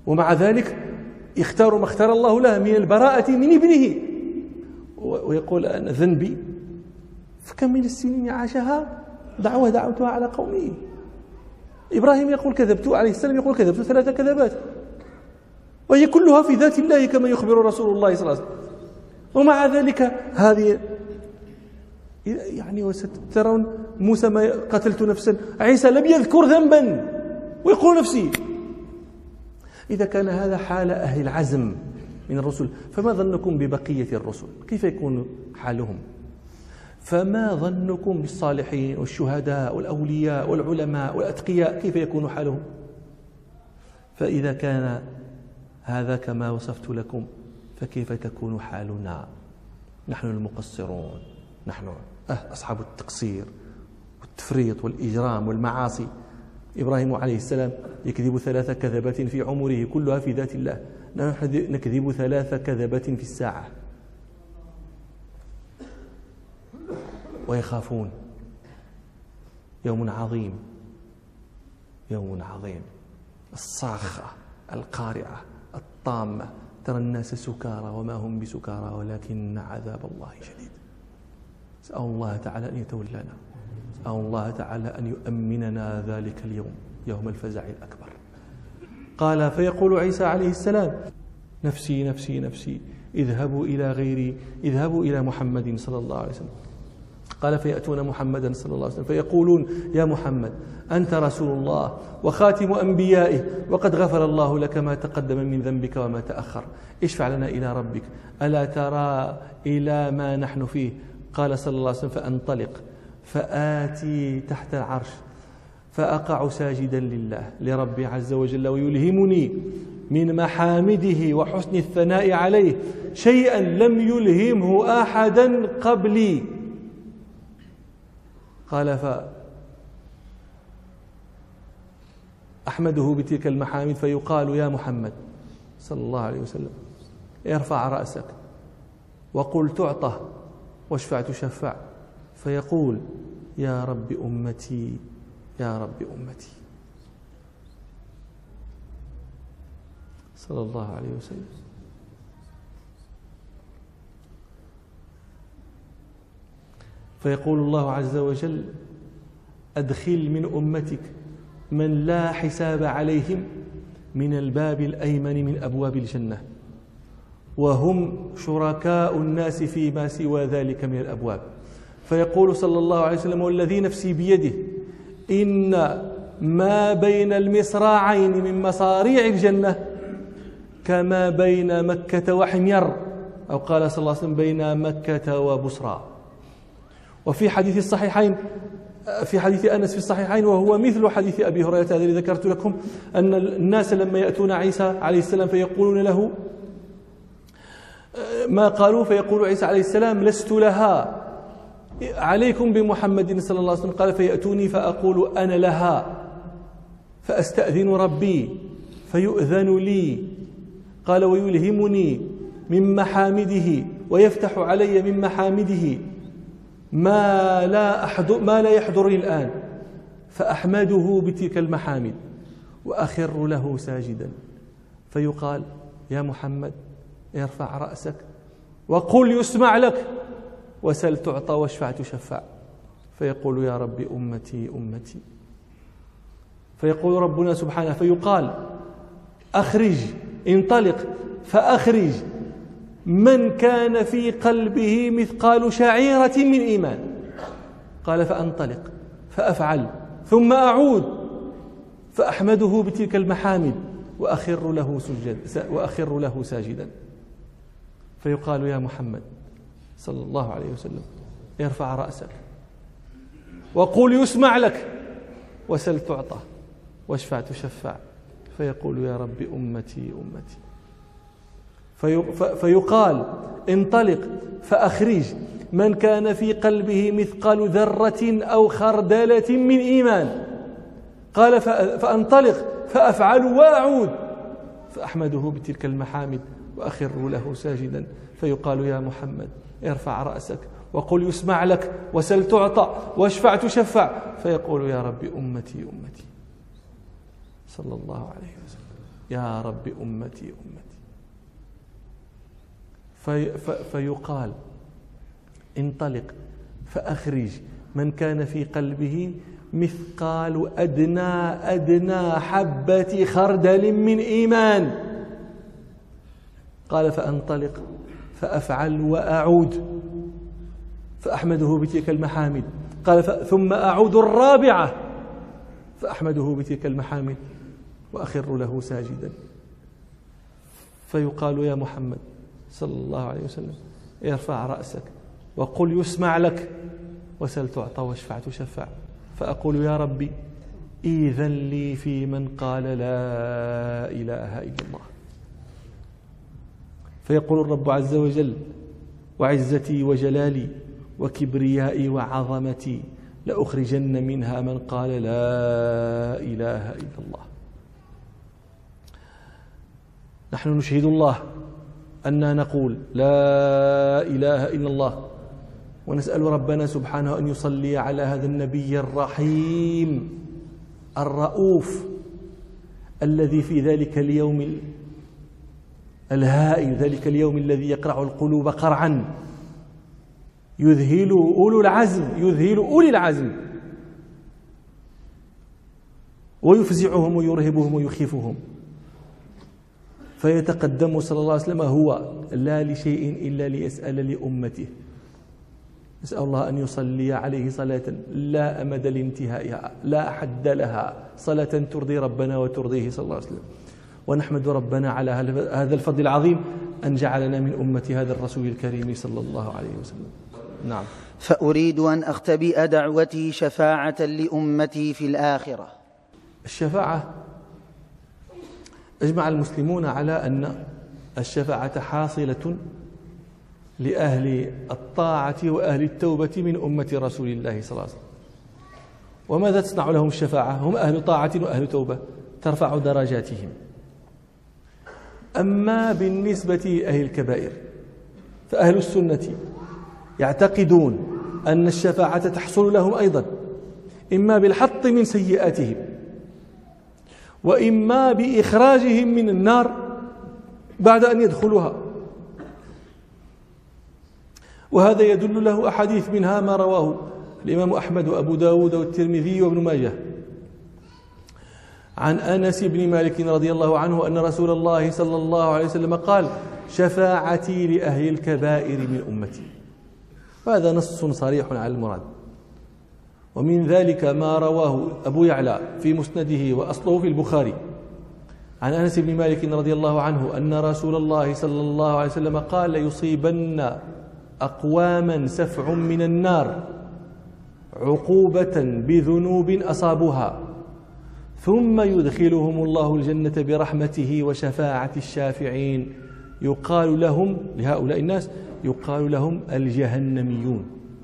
ومع ذلك يختار ما اختار الله له من البراءة من ابنه، ويقول أنا ذنبي. فكم من السنين عاشها دعوتها على قومه. إبراهيم يقول كذبت، عليه السلام يقول كذبت 3 كذبات، وهي كلها في ذات الله كما يخبر رسول الله صلى الله عليه وسلم. ومع ذلك هذه يعني وسترون موسى ما قتلت نفسا، عيسى لم يذكر ذنبا ويقول نفسي. إذا كان هذا حال أهل العزم من الرسل، فما ظنكم ببقية الرسل؟ كيف يكون حالهم؟ فما ظنكم بالصالحين والشهداء والأولياء والعلماء والأتقياء؟ كيف يكون حالهم؟ فإذا كان هذا كما وصفت لكم، فكيف تكون حالنا نحن المقصرون، نحن أصحاب التقصير والتفريط والإجرام والمعاصي؟ إبراهيم عليه السلام يكذب 3 كذبات في عمره كلها في ذات الله، نحن نكذب 3 كذبات في الساعة. ويخافون يوم عظيم، يوم عظيم، الصاخة القارعة الطامة، ترى الناس سكارى وما هم بسكارى ولكن عذاب الله شديد. أسأل الله تعالى أن يتولانا، أسأل الله تعالى أن يؤمننا ذلك اليوم، يوم الفزع الأكبر. قال فيقول عيسى عليه السلام نفسي نفسي نفسي، اذهبوا إلى غيري، اذهبوا إلى محمد صلى الله عليه وسلم. قال فيأتون محمدا صلى الله عليه وسلم فيقولون يا محمد أنت رسول الله وخاتم أنبيائه، وقد غفر الله لك ما تقدم من ذنبك وما تأخر، اشفع لنا إلى ربك، ألا ترى إلى ما نحن فيه؟ قال صلى الله عليه وسلم فأنطلق فآتي تحت العرش فأقع ساجدا لله لربي عز وجل، ويلهمني من محامده وحسن الثناء عليه شيئا لم يلهمه أحدا قبلي. قال فأحمده بتلك المحامد، فيقال يا محمد صلى الله عليه وسلم ارفع رأسك وقل تعطى واشفع تشفع، فيقول يا رب أمتي يا رب أمتي صلى الله عليه وسلم. فيقول الله عز وجل أدخل من أمتك من لا حساب عليهم من الباب الأيمن من أبواب الجنة، وهم شركاء الناس فيما سوى ذلك من الأبواب. فيقول صلى الله عليه وسلم والذي نفسي بيده إن ما بين المصراعين من مصاريع الجنة كما بين مكة وحمير، أو قال صلى الله عليه وسلم بين مكة وبصرى. وفي حديث الصحيحين، في حديث أنس في الصحيحين، وهو مثل حديث أبي هريرة الذي ذكرت لكم، أن الناس لما يأتون عيسى عليه السلام فيقولون له ما قالوا، فيقول عيسى عليه السلام لست لها، عليكم بمحمد صلى الله عليه وسلم. قال فيأتوني فأقول أنا لها، فأستأذن ربي فيؤذن لي. قال ويلهمني من محامده ويفتح علي من محامده ما لا يحضرني الآن، فأحمده بتلك المحامد وأخر له ساجدا، فيقال يا محمد ارفع رأسك وقل يسمع لك وسل تعطى واشفع تشفع، فيقول يا رب أمتي أمتي. فيقول ربنا سبحانه فيقال أخرج انطلق فأخرج من كان في قلبه مثقال شعيرة من إيمان. قال فأنطلق فأفعل ثم أعود فأحمده بتلك المحامد وأخر له ساجدا، فيقال يا محمد صلى الله عليه وسلم ارفع رأسك وقل يسمع لك وسل تعطى واشفع تشفع، فيقول يا رب أمتي أمتي. فيقال انطلق فأخرج من كان في قلبه مثقال ذرة أو خردلة من إيمان. قال فأنطلق فأفعل وأعود فأحمده بتلك المحامد وأخر له ساجدا، فيقال يا محمد ارفع رأسك وقل يسمع لك وسل تعطى واشفع تشفع، فيقول يا رب أمتي أمتي صلى الله عليه وسلم. يا رب أمتي فيقال انطلق فأخرج من كان في قلبه مثقال أدنى حبة خردل من إيمان. قال فأنطلق فأفعل وأعود فأحمده بتلك المحامد. قال ثم أعود الرابعة فأحمده بتلك المحامد وأخر له ساجدا. فيقال يا محمد صلى الله عليه وسلم ارفع رأسك وقل يسمع لك وسل تعطى واشفع تشفع. فأقول يا ربي إذن لي في من قال لا إله إلا الله. فيقول الرب عز وجل وعزتي وجلالي وكبريائي وعظمتي لأخرجن منها من قال لا إله إلا الله. نحن نشهد الله أننا نقول لا إله إلا الله، ونسأل ربنا سبحانه أن يصلي على هذا النبي الرحيم الرؤوف الذي في ذلك اليوم الهائل، ذلك اليوم الذي يقرع القلوب قرعا يذهل أولي العزم ويفزعهم ويرهبهم ويخيفهم. فيتقدم صلى الله عليه وسلم هو لا لشيء إلا ليسأل لأمته. نسأل الله أن يصلي عليه صلاة لا أمد لانتهائها لا حد لها، صلاة ترضي ربنا وترضيه صلى الله عليه وسلم. ونحمد ربنا على هذا الفضل العظيم أن جعلنا من أمة هذا الرسول الكريم صلى الله عليه وسلم. نعم. فأريد أن أختبئ دعوتي شفاعة لأمتي في الآخرة. الشفاعة أجمع المسلمون على أن الشفاعة حاصلة لأهل الطاعة وأهل التوبة من أمة رسول الله صلى الله عليه وسلم. وماذا تصنع لهم الشفاعة؟ هم أهل طاعة وأهل توبة، ترفع درجاتهم. أما بالنسبة أهل الكبائر فأهل السنة يعتقدون أن الشفاعة تحصل لهم أيضا إما بالحط من سيئاتهم وإما بإخراجهم من النار بعد أن يدخلوها. وهذا يدل له أحاديث، منها ما رواه الإمام أحمد وأبو داود والترمذي وابن ماجه عن أنس بن مالك رضي الله عنه أن رسول الله صلى الله عليه وسلم قال شفاعتي لأهل الكبائر من أمتي. وهذا نص صريح على المراد. ومن ذلك ما رواه أبو يعلى في مسنده وأصله في البخاري عن أنس بن مالك رضي الله عنه أن رسول الله صلى الله عليه وسلم قال يصيبن أقواما سفع من النار عقوبة بذنوب أصابها ثم يدخلهم الله الجنة برحمته وشفاعة الشافعين يقال لهم لهؤلاء الناس يقال لهم الجهنميون.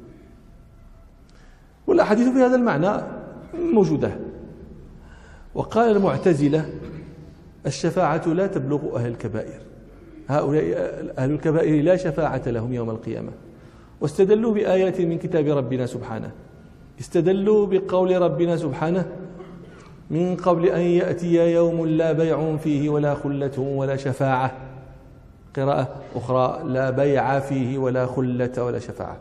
والأحاديث في هذا المعنى موجودة. وقال المعتزلة الشفاعة لا تبلغ أهل الكبائر، هؤلاء أهل الكبائر لا شفاعة لهم يوم القيامة. واستدلوا بآيات من كتاب ربنا سبحانه، استدلوا بقول ربنا سبحانه من قبل أن يأتي يوم لا بيع فيه ولا خلة ولا شفاعة. قراءة أخرى لا بيع فيه ولا خلة ولا شفاعة.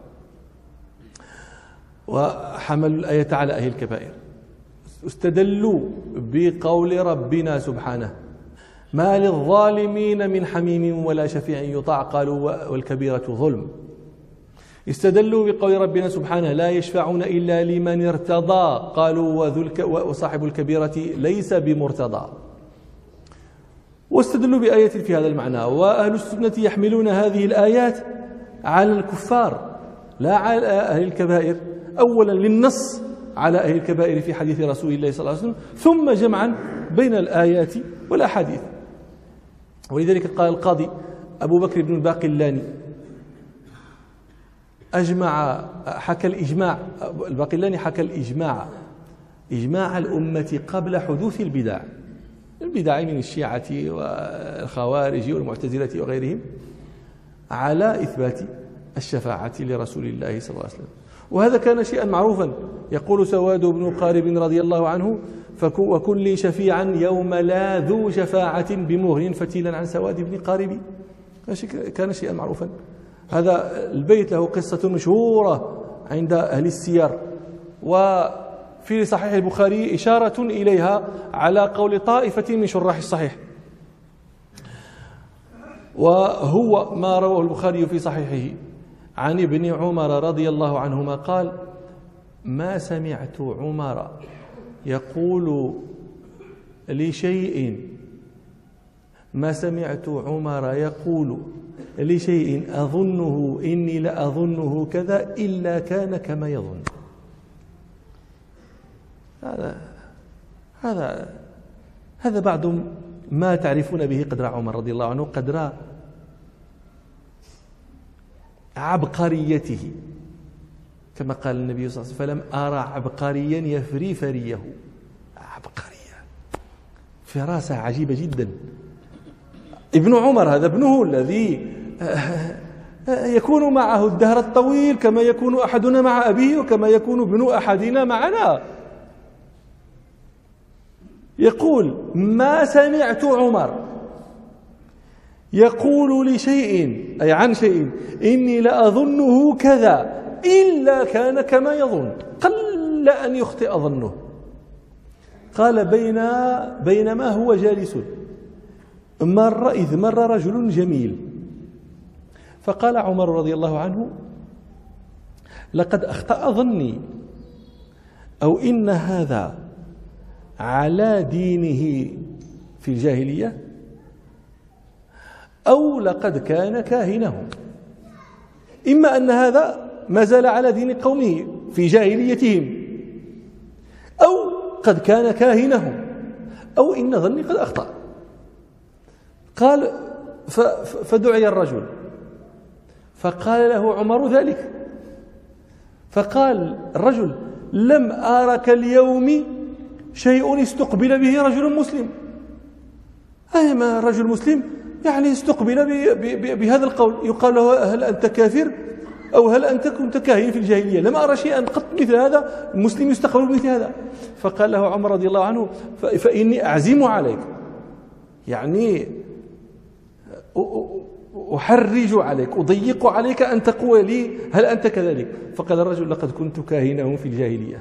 وحملوا الآية على أهل الكبائر. استدلوا بقول ربنا سبحانه ما للظالمين من حميم ولا شفيع يطاع قالوا والكبيرة ظلم. استدلوا بقول ربنا سبحانه لا يشفعون إلا لمن ارتضى قالوا وصاحب الكبيرة ليس بمرتضى. واستدلوا بآية في هذا المعنى. وأهل السنة يحملون هذه الآيات على الكفار لا على أهل الكبائر، أولا للنص على أهل الكبائر في حديث رسول الله صلى الله عليه وسلم، ثم جمعا بين الآيات والأحاديث. ولذلك قال القاضي أبو بكر بن الباقلاني حكى الإجماع، الباقلاني حكى إجماع الأمة قبل حدوث البدع من الشيعة والخوارج والمعتزلة وغيرهم على إثبات الشفاعة لرسول الله صلى الله عليه وسلم. وهذا كان شيئا معروفا. يقول سواد بن قارب رضي الله عنه وكن لي شفيعا يوم لا ذو شفاعة بمغن فتيلا عن سواد بن قارب. كان شيئا معروفا. هذا البيت له قصة مشهورة عند أهل السير، وفي صحيح البخاري إشارة إليها على قول طائفة من شراح الصحيح، وهو ما رواه البخاري في صحيحه عن ابن عمر رضي الله عنهما قال: ما سمعت عمر يقول لشيء أظنه إني لأظنه كذا إلا كان كما يظن. هذا بعض ما تعرفون به قدر عمر رضي الله عنه، قدر عبقريته، كما قال النبي صلى الله عليه وسلم: فلم أرى عبقريا يفري فريه. عبقرية، فراسة عجيبة جدا. ابن عمر هذا ابنه الذي يكون معه الدهر الطويل كما يكون أحدنا مع أبيه وكما يكون ابن أحدنا معنا. يقول: ما سمعت عمر يقول لشيء أي عن شيء إني لأظنه كذا إلا كان كما يظن، قل أن يخطئ ظنه. قال: بينما هو جالس إذ مر رجل جميل، فقال عمر رضي الله عنه: لقد أخطأ ظني، أو إن هذا على دينه في الجاهلية، أو لقد كان كاهنهم. إما أن هذا ما زال على دين قومه في جاهليتهم، أو قد كان كاهنهم، أو إن ظني قد أخطأ. قال: فدعي الرجل فقال له عمر ذلك، فقال الرجل: لم أرك اليوم شيء استقبل به رجل مسلم. أي ما رجل مسلم يعني استقبل بهذا القول، يقال له: هل أنت كافر؟ أو هل أنت كنت كاهن في الجاهلية؟ لم أرى شيئا قط مثل هذا، المسلم يستقبل بمثل هذا. فقال له عمر رضي الله عنه: فإني أعزم عليك، يعني أحرج عليك، أضيق عليك أن تقول لي هل أنت كذلك؟ فقال الرجل: لقد كنت كاهنهم في الجاهلية.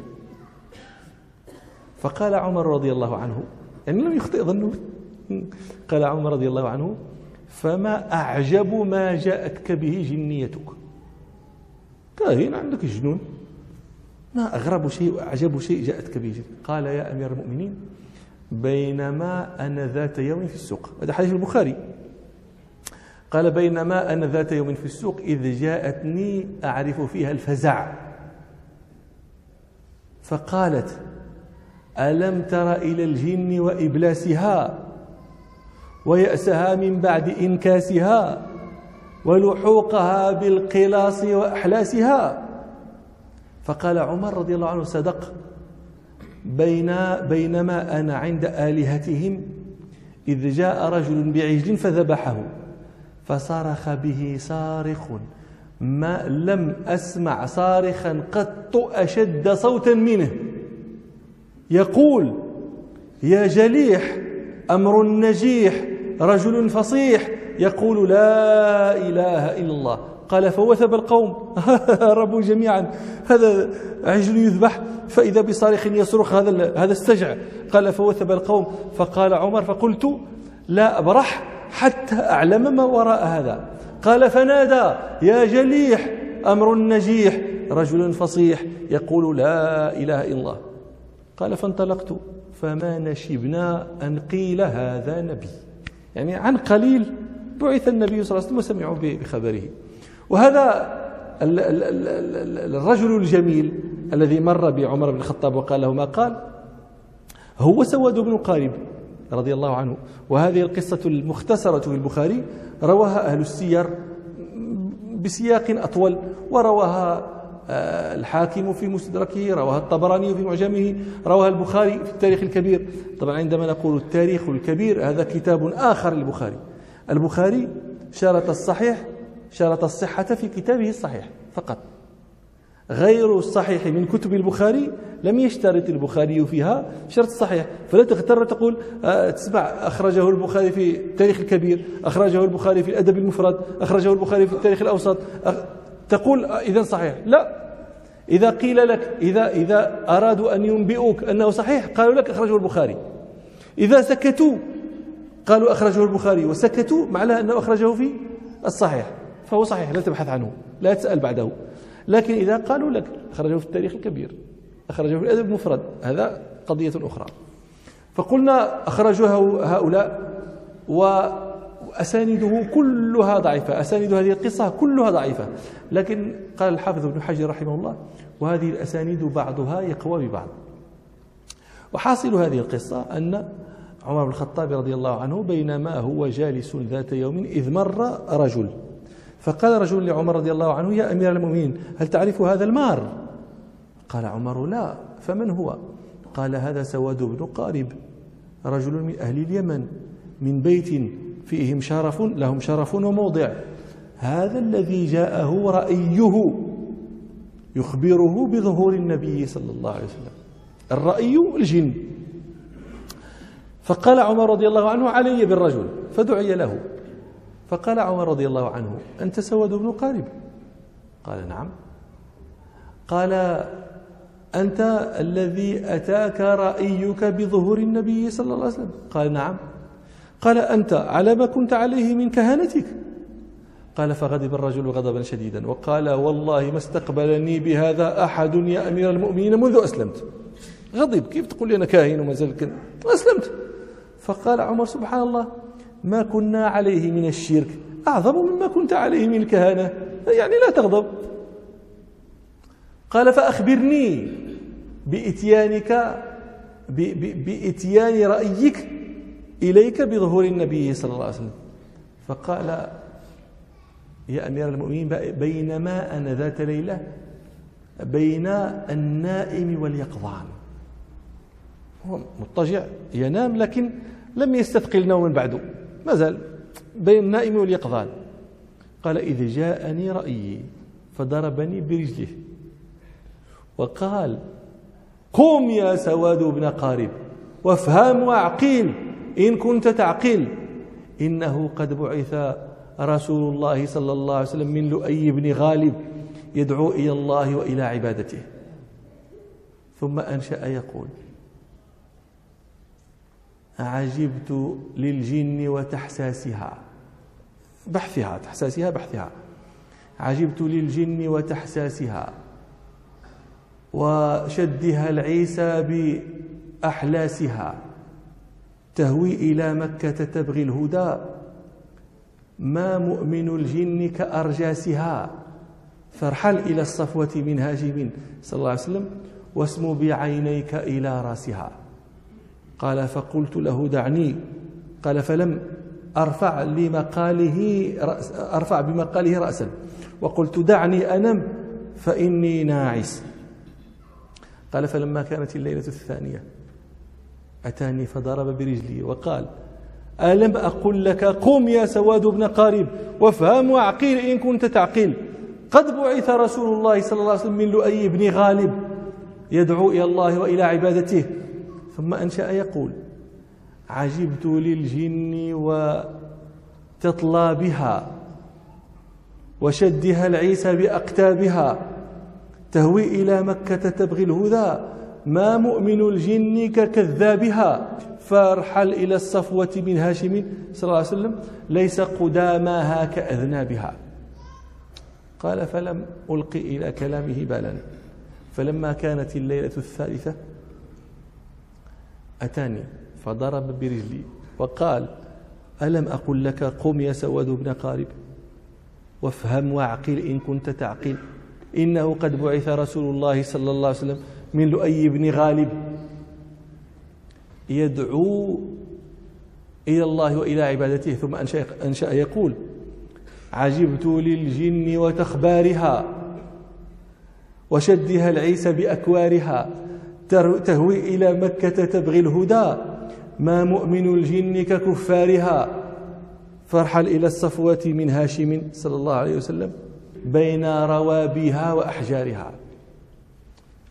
فقال عمر رضي الله عنه، يعني لم يخطئ ظنه، قال عمر رضي الله عنه: فما أعجب ما جاءتك به جنيتك. كاهن عندك الجنون، ما أغرب شيء وأعجب شيء جاءتك به جنية. قال: يا أمير المؤمنين، بينما أنا ذات يوم في السوق، هذا حديث البخاري، قال: بينما أنا ذات يوم في السوق إذ جاءتني أعرف فيها الفزع، فقالت: ألم تر إلى الجن وإبلاسها ويأسها من بعد إنكاسها ولحوقها بالقلاص وأحلاسها؟ فقال عمر رضي الله عنه: صدق، بينما أنا عند آلهتهم إذ جاء رجل بعجل فذبحه، فصرخ به صارخ ما لم أسمع صارخا قط أشد صوتا منه، يقول: يا جليح أمر نجيح رجل فصيح يقول لا إله إلا الله. قال: فوثب القوم هربوا جميعا، هذا عجل يذبح فإذا بصارخ يصرخ، هذا استجع. قال: فوثب القوم. فقال عمر: فقلت لا أبرح حتى أعلم ما وراء هذا. قال: فنادى: يا جليح أمر نجيح رجل فصيح يقول لا إله إلا الله. قال: فانطلقت فما نشبنا أن قيل هذا نبي، يعني عن قليل بعث النبي صلى الله عليه وسلم وسمعوا بخبره. وهذا الرجل الجميل الذي مر بعمر بن الخطاب وقال له ما قال هو سواد بن قارب رضي الله عنه. وهذه القصة المختصرة في البخاري رواها أهل السير بسياق أطول، ورواها الحاكم في مستدركه، رواها الطبراني في معجمه، رواها البخاري في التاريخ الكبير. طبعا عندما نقول التاريخ الكبير هذا كتاب آخر للبخاري. البخاري شرط الصحة في كتابه الصحيح فقط، غير الصحيح من كتب البخاري لم يشترط البخاري فيها شرط الصحيح، فلا تغتر تقول تسمع أخرجه البخاري في التاريخ الكبير، أخرجه البخاري في الأدب المفرد، أخرجه البخاري في التاريخ الأوسط، تقول إذن صحيح. لا، إذا قيل لك إذا أرادوا أن ينبئوك أنه صحيح قالوا لك أخرجه البخاري، إذا سكتوا قالوا أخرجه البخاري وسكتوا معناه أنه أخرجه في الصحيح فهو صحيح، لا تبحث عنه، لا تسأل بعده. لكن إذا قالوا لك أخرجه في التاريخ الكبير، أخرجه في الأدب المفرد، هذا قضية أخرى. فقلنا أخرجه هؤلاء وأسانيده كلها ضعيفة، أسانيد هذه القصة كلها ضعيفة. لكن قال الحافظ ابن حجر رحمه الله وهذه الأسانيد بعضها يقوى ببعض. وحاصل هذه القصة أن عمر بن الخطاب رضي الله عنه بينما هو جالس ذات يوم إذ مر رجل، فقال رجل لعمر رضي الله عنه: يا أمير المؤمنين هل تعرف هذا المار؟ قال عمر: لا. فمن هو؟ قال: هذا سواد بن قارب، رجل من أهل اليمن، من بيت فيهم شرف، لهم شرف وموضع. هذا الذي جاءه رأيه يخبره بظهور النبي صلى الله عليه وسلم، الرأي الجن. فقال عمر رضي الله عنه: علي بالرجل، فدعي له. فقال عمر رضي الله عنه: أنت سواد بن قارب؟ قال: نعم. قال: أنت الذي أتاك رأيك بظهور النبي صلى الله عليه وسلم؟ قال: نعم. قال: أنت على ما كنت عليه من كهنتك؟ قال: فغضب الرجل غضبا شديدا وقال: والله ما استقبلني بهذا أحد يا أمير المؤمنين منذ أسلمت. غضب: كيف تقول لي أنا كاهن وما زلت أسلمت؟ فقال عمر: سبحان الله، ما كنا عليه من الشرك أعظم مما كنت عليه من الكهنة، يعني لا تغضب. قال: فأخبرني بإتيان رأيك إليك بظهور النبي صلى الله عليه وسلم. فقال: يا أمير المؤمنين بينما أنا ذات ليلة بين النائم واليقظان، هو مضطجع ينام لكن لم يستثقل نوما بعده، ما زال بين النائم واليقظان. قال: إذ جاءني رأيي فضربني برجله وقال: قم يا سواد بن قارب وافهم واعقل إن كنت تعقل، إنه قد بعث رسول الله صلى الله عليه وسلم من لؤي بن غالب يدعو إلى الله وإلى عبادته. ثم أنشأ يقول: عجبت للجن وتحساسها، بحثها، تحساسها بحثها، عجبت للجن وتحساسها وشدها العيسى بأحلاسها، تهوي إلى مكة تبغي الهدى، ما مؤمن الجن كأرجاسها، فارحل إلى الصفوة من هاشم صلى الله عليه وسلم واسم بعينيك إلى راسها. قال: فقلت له: دعني. قال: فلم أرفع بمقاله رأسا وقلت: دعني أنم فإني ناعس. قال: فلما كانت الليلة الثانية أتاني فضرب برجلي وقال: ألم أقل لك قم يا سواد بن قارب وافهم واعقل إن كنت تعقل، قد بعث رسول الله صلى الله عليه وسلم من لؤي بن غالب يدعو إلى الله وإلى عبادته. ثم أنشأ يقول: عجبت للجن وتطلابها وشدها العيسى بأقتابها، تهوي إلى مكة تبغي الهدى، ما مؤمن الجن ككذابها، فارحل إلى الصفوة من هاشم صلى الله عليه وسلم ليس قداماها كأذنابها. قال: فلم ألقي إلى كلامه بالا، فلما كانت الليلة الثالثة أتاني فضرب برجلي وقال: ألم أقل لك قم يا سواد بن قارب وافهم واعقل إن كنت تعقل، إنه قد بعث رسول الله صلى الله عليه وسلم من لؤي بن غالب يدعو إلى الله وإلى عبادته. ثم أنشأ يقول: عجبت للجن وتخبارها وشدها العيسى بأكوارها، تهوي إلى مكة تبغي الهدى، ما مؤمن الجن ككفارها، فارحل إلى الصفوة من هاشم صلى الله عليه وسلم بين روابيها وأحجارها.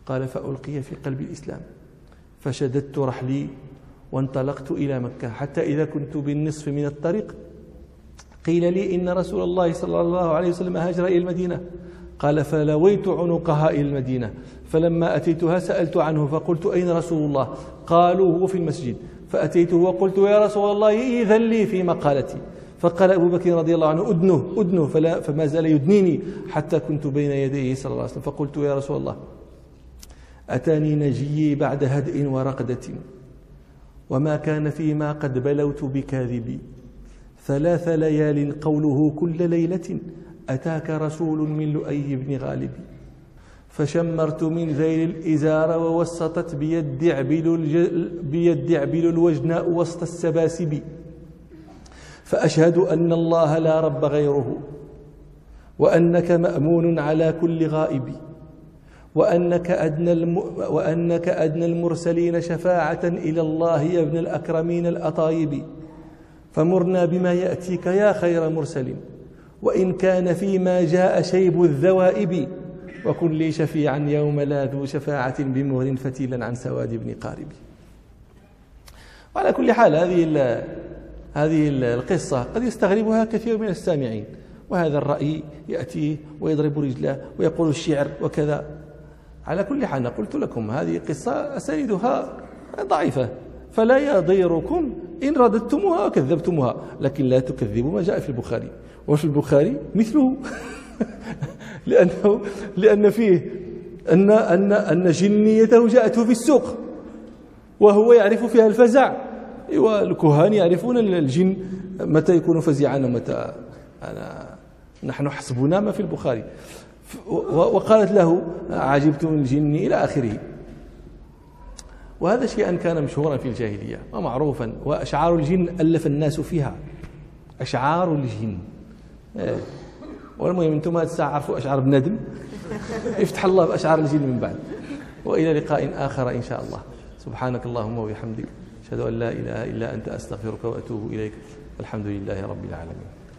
قال فألقي في قلب الإسلام، فشددت رحلي وانطلقت إلى مكة، حتى إذا كنت بالنصف من الطريق قيل لي إن رسول الله صلى الله عليه وسلم هاجر إلى المدينة. قال فلويت عنقها إلى المدينة، فلما أتيتها سألت عنه فقلت أين رسول الله؟ قالوا هو في المسجد. فأتيته وقلت يا رسول الله إذن لي في مقالتي. فقال أبو بكر رضي الله عنه أدنه فما زال يدنيني حتى كنت بين يديه صلى الله عليه وسلم. فقلت يا رسول الله أتاني نجيي بعد هدء ورقدة، وما كان فيما قد بلوت بكاذبي، 3 ليال قوله كل ليلة أتاك رسول من لؤي بن غالب. فشمرت من ذيل الإزار ووسطت بيد عبل الوجناء وسط السباسب، فأشهد أن الله لا رب غيره، وأنك مأمون على كل غائب، وأنك أدنى المرسلين شفاعة إلى الله يا ابن الأكرمين الأطايب. فمرنا بما يأتيك يا خير مرسل، وإن كان فيما جاء شيب الذوائب، وكن لي شفيعا يوم لا ذو شفاعة بمهر فتيلا عن سواد بن قارب. وعلى كل حال هذه القصة قد يستغربها كثير من السامعين، وهذا الرأي يأتي ويضرب رجله ويقول الشعر وكذا. على كل حال قلت لكم هذه قصة أسانيدها ضعيفة، فلا يضيركم إن رددتموها وكذبتموها، لكن لا تكذبوا ما جاء في البخاري. وفي البخاري مثله لأن فيه أن جنيته جاءته في السوق وهو يعرف فيها الفزع، والكهان يعرفون الجن متى يكون فزعا ومتى. نحن حسبنا ما في البخاري. وقالت له عجبت من الجن إلى آخره. وهذا شيئا كان مشهورا في الجاهلية ومعروفا. وأشعار الجن ألف الناس فيها، أشعار الجن. والمهم أنتم هذه الساعة عرفوا أشعار بنادم، يفتح الله بأشعار الجن من بعد. وإلى لقاء آخر إن شاء الله. سبحانك اللهم وبحمدك، أشهد أن لا إله إلا أنت، أستغفرك وأتوب إليك. الحمد لله رب العالمين.